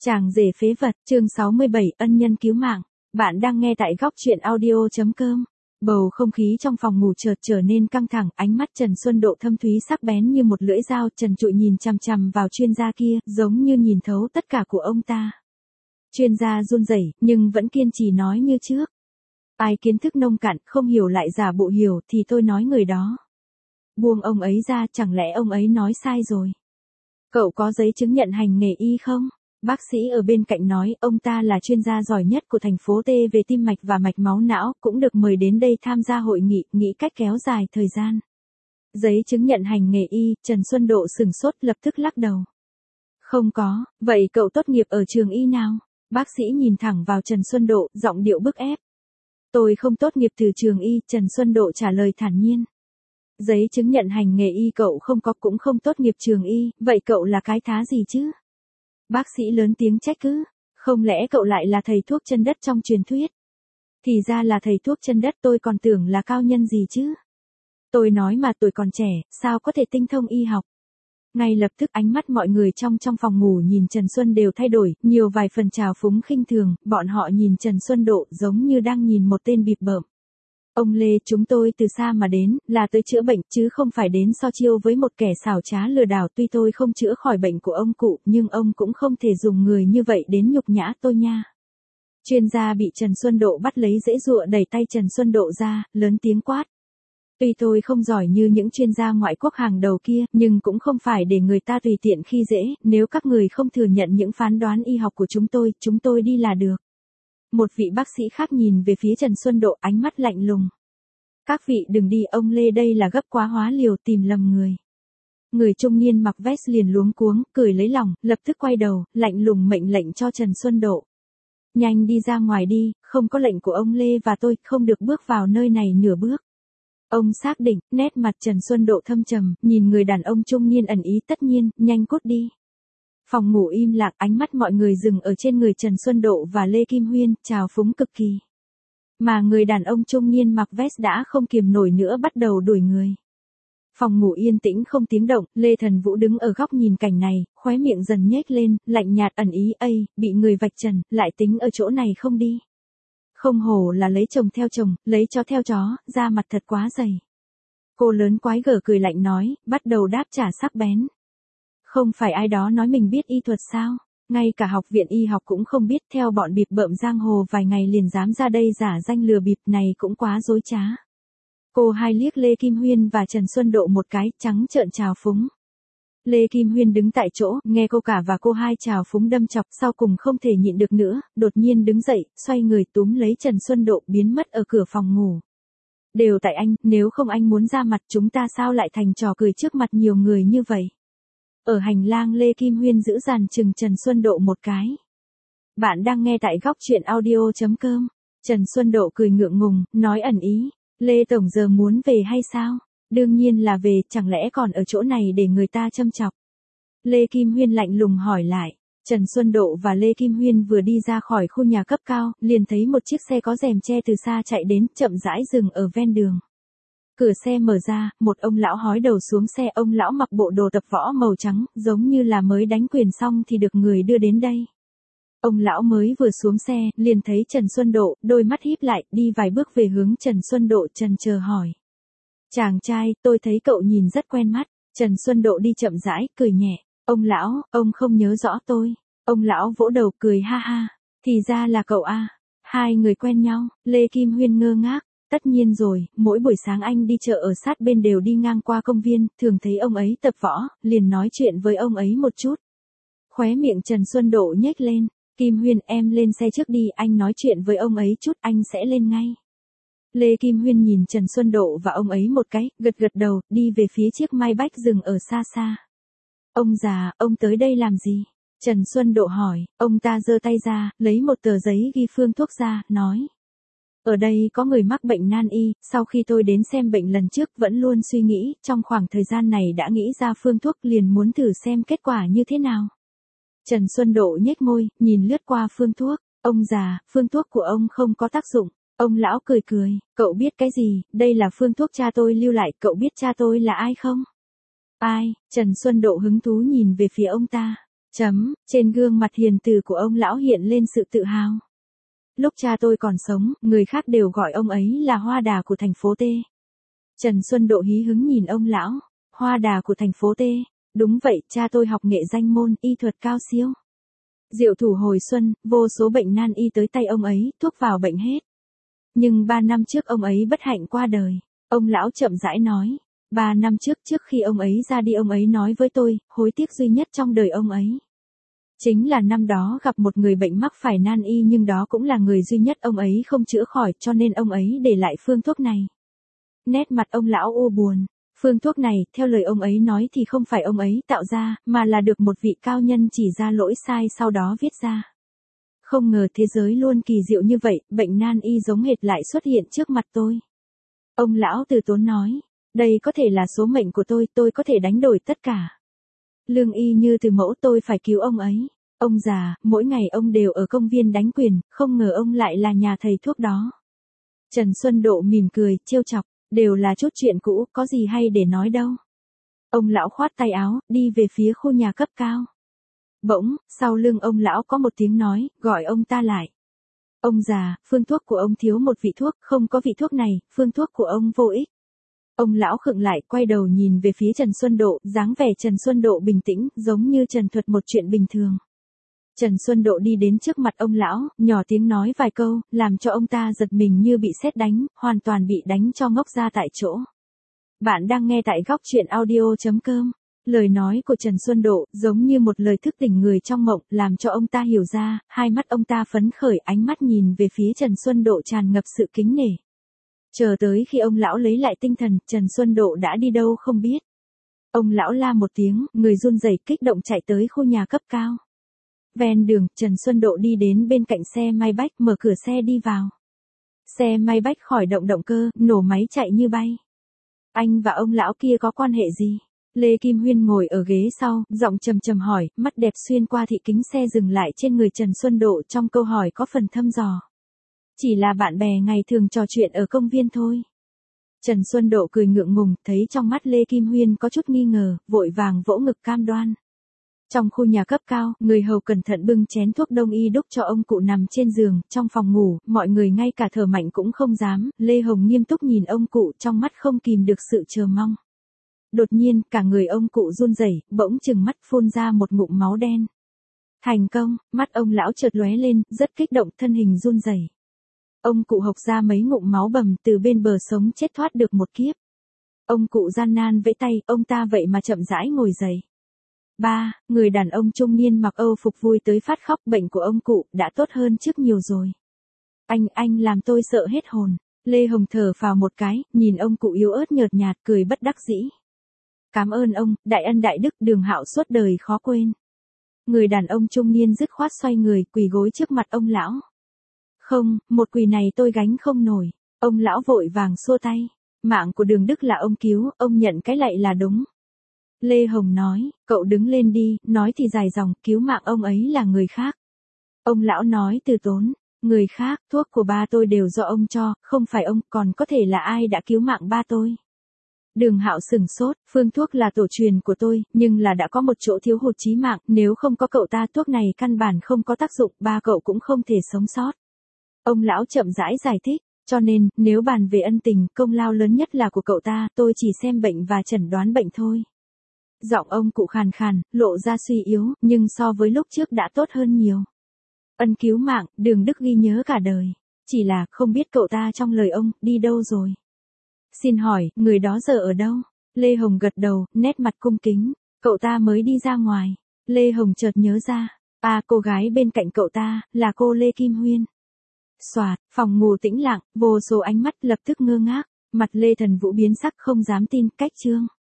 Chàng rể phế vật, chương 67, ân nhân cứu mạng. Bạn đang nghe tại góc truyện audio.com. Bầu không khí trong phòng ngủ chợt trở nên căng thẳng, ánh mắt Trần Xuân Độ thâm thúy sắc bén như một lưỡi dao, trần trụi nhìn chằm chằm vào chuyên gia kia, giống như nhìn thấu tất cả của ông ta. Chuyên gia run rẩy, nhưng vẫn kiên trì nói như trước. Ai kiến thức nông cạn, không hiểu lại giả bộ hiểu thì tôi nói người đó. Buông ông ấy ra, chẳng lẽ ông ấy nói sai rồi. Cậu có giấy chứng nhận hành nghề y không? Bác sĩ ở bên cạnh nói ông ta là chuyên gia giỏi nhất của thành phố T về tim mạch và mạch máu não, cũng được mời đến đây tham gia hội nghị, nghĩ cách kéo dài thời gian. Giấy chứng nhận hành nghề y, Trần Xuân Độ sửng sốt lập tức lắc đầu. Không có, vậy cậu tốt nghiệp ở trường y nào? Bác sĩ nhìn thẳng vào Trần Xuân Độ, giọng điệu bức ép. Tôi không tốt nghiệp từ trường y, Trần Xuân Độ trả lời thản nhiên. Giấy chứng nhận hành nghề y cậu không có, cũng không tốt nghiệp trường y, vậy cậu là cái thá gì chứ? Bác sĩ lớn tiếng trách cứ, không lẽ cậu lại là thầy thuốc chân đất trong truyền thuyết? Thì ra là thầy thuốc chân đất, tôi còn tưởng là cao nhân gì chứ. Tôi nói mà tuổi còn trẻ, sao có thể tinh thông y học? Ngay lập tức ánh mắt mọi người trong phòng ngủ nhìn Trần Xuân đều thay đổi, nhiều vài phần trào phúng khinh thường, bọn họ nhìn Trần Xuân Độ giống như đang nhìn một tên bịp bợm. Ông Lê, chúng tôi từ xa mà đến, là tới chữa bệnh, chứ không phải đến so chiêu với một kẻ xảo trá lừa đảo. Tuy tôi không chữa khỏi bệnh của ông cụ, nhưng ông cũng không thể dùng người như vậy đến nhục nhã tôi nha. Chuyên gia bị Trần Xuân Độ bắt lấy dễ dụa đẩy tay Trần Xuân Độ ra, lớn tiếng quát. Tuy tôi không giỏi như những chuyên gia ngoại quốc hàng đầu kia, nhưng cũng không phải để người ta tùy tiện khi dễ, nếu các người không thừa nhận những phán đoán y học của chúng tôi đi là được. Một vị bác sĩ khác nhìn về phía Trần Xuân Độ, ánh mắt lạnh lùng. Các vị đừng đi, ông Lê đây là gấp quá hóa liều, tìm lầm người. Người trung niên mặc vest liền luống cuống, cười lấy lòng, lập tức quay đầu, lạnh lùng mệnh lệnh cho Trần Xuân Độ. Nhanh đi ra ngoài đi, không có lệnh của ông Lê và tôi, không được bước vào nơi này nửa bước. Ông xác định, nét mặt Trần Xuân Độ thâm trầm, nhìn người đàn ông trung niên ẩn ý, tất nhiên, nhanh cút đi. Phòng ngủ im lặng, ánh mắt mọi người dừng ở trên người Trần Xuân Độ và Lê Kim Huyên, trào phúng cực kỳ. Mà người đàn ông trung niên mặc vest đã không kiềm nổi nữa bắt đầu đuổi người. Phòng ngủ yên tĩnh không tiếng động, Lê Thần Vũ đứng ở góc nhìn cảnh này, khóe miệng dần nhếch lên, lạnh nhạt ẩn ý, bị người vạch trần, lại tính ở chỗ này không đi. Không hổ là lấy chồng theo chồng, lấy chó theo chó, da mặt thật quá dày. Cô lớn quái gở cười lạnh nói, bắt đầu đáp trả sắc bén. Không phải ai đó nói mình biết y thuật sao? Ngay cả học viện y học cũng không biết, theo bọn bịp bợm giang hồ vài ngày liền dám ra đây giả danh lừa bịp, này cũng quá dối trá. Cô hai liếc Lê Kim Huyên và Trần Xuân Độ một cái, trắng trợn trào phúng. Lê Kim Huyên đứng tại chỗ, nghe cô cả và cô hai trào phúng đâm chọc, sau cùng không thể nhịn được nữa, đột nhiên đứng dậy, xoay người túm lấy Trần Xuân Độ biến mất ở cửa phòng ngủ. Đều tại anh, nếu không anh muốn ra mặt chúng ta sao lại thành trò cười trước mặt nhiều người như vậy. Ở hành lang Lê Kim Huyên giữ dàn chừng Trần Xuân Độ một cái. Bạn đang nghe tại góc truyện audio.com. Trần Xuân Độ cười ngượng ngùng, nói ẩn ý. Lê Tổng giờ muốn về hay sao? Đương nhiên là về, chẳng lẽ còn ở chỗ này để người ta châm chọc. Lê Kim Huyên lạnh lùng hỏi lại. Trần Xuân Độ và Lê Kim Huyên vừa đi ra khỏi khu nhà cấp cao, liền thấy một chiếc xe có rèm che từ xa chạy đến, chậm rãi dừng ở ven đường. Cửa xe mở ra, một ông lão hói đầu xuống xe, ông lão mặc bộ đồ tập võ màu trắng, giống như là mới đánh quyền xong thì được người đưa đến đây. Ông lão mới vừa xuống xe, liền thấy Trần Xuân Độ, đôi mắt híp lại, đi vài bước về hướng Trần Xuân Độ, chần chờ hỏi. Chàng trai, tôi thấy cậu nhìn rất quen mắt. Trần Xuân Độ đi chậm rãi, cười nhẹ. Ông lão, ông không nhớ rõ tôi. Ông lão vỗ đầu cười ha ha. Thì ra là cậu à. Hai người quen nhau, Lê Kim Huyên ngơ ngác. Tất nhiên rồi, mỗi buổi sáng anh đi chợ ở sát bên đều đi ngang qua công viên, thường thấy ông ấy tập võ, liền nói chuyện với ông ấy một chút. Khóe miệng Trần Xuân Độ nhếch lên. Kim Huyên, em lên xe trước đi, anh nói chuyện với ông ấy chút, anh sẽ lên ngay. Lê Kim Huyên nhìn Trần Xuân Độ và ông ấy một cái, gật gật đầu, đi về phía chiếc Maybach dừng ở xa xa. Ông già, ông tới đây làm gì? Trần Xuân Độ hỏi, ông ta giơ tay ra, lấy một tờ giấy ghi phương thuốc ra, nói. Ở đây có người mắc bệnh nan y, sau khi tôi đến xem bệnh lần trước vẫn luôn suy nghĩ, trong khoảng thời gian này đã nghĩ ra phương thuốc liền muốn thử xem kết quả như thế nào. Trần Xuân Độ nhếch môi, nhìn lướt qua phương thuốc, ông già, phương thuốc của ông không có tác dụng. Ông lão cười cười, cậu biết cái gì, đây là phương thuốc cha tôi lưu lại, cậu biết cha tôi là ai không? Ai? Trần Xuân Độ hứng thú nhìn về phía ông ta. Trên gương mặt hiền từ của ông lão hiện lên sự tự hào. Lúc cha tôi còn sống, người khác đều gọi ông ấy là hoa đà của thành phố T. Trần Xuân Độ hí hứng nhìn ông lão. Hoa đà của thành phố T. Đúng vậy, cha tôi học nghệ danh môn, y thuật cao siêu. Diệu thủ hồi xuân, vô số bệnh nan y tới tay ông ấy, thuốc vào bệnh hết. Nhưng 3 năm trước ông ấy bất hạnh qua đời. Ông lão chậm rãi nói. 3 năm trước khi ông ấy ra đi ông ấy nói với tôi, hối tiếc duy nhất trong đời ông ấy chính là năm đó gặp một người bệnh mắc phải nan y, nhưng đó cũng là người duy nhất ông ấy không chữa khỏi, cho nên ông ấy để lại phương thuốc này. Nét mặt ông lão u buồn. Phương thuốc này, theo lời ông ấy nói thì không phải ông ấy tạo ra, mà là được một vị cao nhân chỉ ra lỗi sai sau đó viết ra. Không ngờ thế giới luôn kỳ diệu như vậy, bệnh nan y giống hệt lại xuất hiện trước mặt tôi. Ông lão từ tốn nói, đây có thể là số mệnh của tôi có thể đánh đổi tất cả. Lương y như từ mẫu, tôi phải cứu ông ấy. Ông già, mỗi ngày ông đều ở công viên đánh quyền, không ngờ ông lại là nhà thầy thuốc đó. Trần Xuân Độ mỉm cười, trêu chọc, đều là chút chuyện cũ, có gì hay để nói đâu. Ông lão khoát tay áo, đi về phía khu nhà cấp cao. Bỗng, sau lưng ông lão có một tiếng nói, gọi ông ta lại. Ông già, phương thuốc của ông thiếu một vị thuốc, không có vị thuốc này, phương thuốc của ông vô ích. Ông lão khựng lại, quay đầu nhìn về phía Trần Xuân Độ, dáng vẻ Trần Xuân Độ bình tĩnh, giống như trần thuật một chuyện bình thường. Trần Xuân Độ đi đến trước mặt ông lão, nhỏ tiếng nói vài câu, làm cho ông ta giật mình như bị sét đánh, hoàn toàn bị đánh cho ngốc ra tại chỗ. Bạn đang nghe tại góc truyện audio.com. Lời nói của Trần Xuân Độ giống như một lời thức tỉnh người trong mộng, làm cho ông ta hiểu ra, hai mắt ông ta phấn khởi, ánh mắt nhìn về phía Trần Xuân Độ tràn ngập sự kính nể. Chờ tới khi ông lão lấy lại tinh thần, Trần Xuân Độ đã đi đâu không biết. Ông lão la một tiếng, người run rẩy kích động chạy tới khu nhà cấp cao. Ven đường, Trần Xuân Độ đi đến bên cạnh xe Maybach, mở cửa xe đi vào. Xe Maybach khởi động động cơ, nổ máy chạy như bay. Anh và ông lão kia có quan hệ gì? Lê Kim Huyên ngồi ở ghế sau, giọng trầm trầm hỏi, mắt đẹp xuyên qua thị kính xe dừng lại trên người Trần Xuân Độ, trong câu hỏi có phần thăm dò. Chỉ là bạn bè ngày thường trò chuyện ở công viên thôi. Trần Xuân Độ cười ngượng ngùng, thấy trong mắt Lê Kim Huyên có chút nghi ngờ, vội vàng vỗ ngực cam đoan. Trong khu nhà cấp cao, người hầu cẩn thận bưng chén thuốc đông y đúc cho ông cụ nằm trên giường, trong phòng ngủ, mọi người ngay cả thở mạnh cũng không dám, Lê Hồng nghiêm túc nhìn ông cụ, trong mắt không kìm được sự chờ mong. Đột nhiên, cả người ông cụ run rẩy, bỗng chừng mắt phun ra một ngụm máu đen. Thành công, mắt ông lão chợt lóe lên, rất kích động, thân hình run rẩy. Ông cụ hộc ra mấy ngụm máu bầm, từ bên bờ sống chết thoát được một kiếp. Ông cụ gian nan vẫy tay, ông ta vậy mà chậm rãi ngồi dậy. Người đàn ông trung niên mặc Âu phục vui tới phát khóc, bệnh của ông cụ đã tốt hơn trước nhiều rồi. Anh làm tôi sợ hết hồn. Lê Hồng thở phào một cái, nhìn ông cụ yếu ớt nhợt nhạt, cười bất đắc dĩ. Cảm ơn ông, đại ân đại đức, Đường Hạo suốt đời khó quên. Người đàn ông trung niên dứt khoát xoay người, quỳ gối trước mặt ông lão. Không, một quỳ này tôi gánh không nổi. Ông lão vội vàng xua tay. Mạng của Đường Đức là ông cứu, ông nhận cái lạy là đúng. Lê Hồng nói, cậu đứng lên đi, nói thì dài dòng, cứu mạng ông ấy là người khác. Ông lão nói từ tốn, người khác, thuốc của ba tôi đều do ông cho, không phải ông, còn có thể là ai đã cứu mạng ba tôi. Đường Hạo sừng sốt, phương thuốc là tổ truyền của tôi, nhưng là đã có một chỗ thiếu hụt chí mạng, nếu không có cậu ta thuốc này căn bản không có tác dụng, ba cậu cũng không thể sống sót. Ông lão chậm rãi giải thích, cho nên, nếu bàn về ân tình, công lao lớn nhất là của cậu ta, tôi chỉ xem bệnh và chẩn đoán bệnh thôi. Giọng ông cụ khàn khàn, lộ ra suy yếu, nhưng so với lúc trước đã tốt hơn nhiều. Ân cứu mạng, Đường Đức ghi nhớ cả đời. Chỉ là, không biết cậu ta trong lời ông, đi đâu rồi. Xin hỏi, người đó giờ ở đâu? Lê Hồng gật đầu, nét mặt cung kính. Cậu ta mới đi ra ngoài. Lê Hồng chợt nhớ ra. Cô gái bên cạnh cậu ta, là cô Lê Kim Huyên. Soạt, phòng ngủ tĩnh lặng, vô số ánh mắt lập tức ngơ ngác. Mặt Lê Thần Vũ biến sắc không dám tin, cách chương.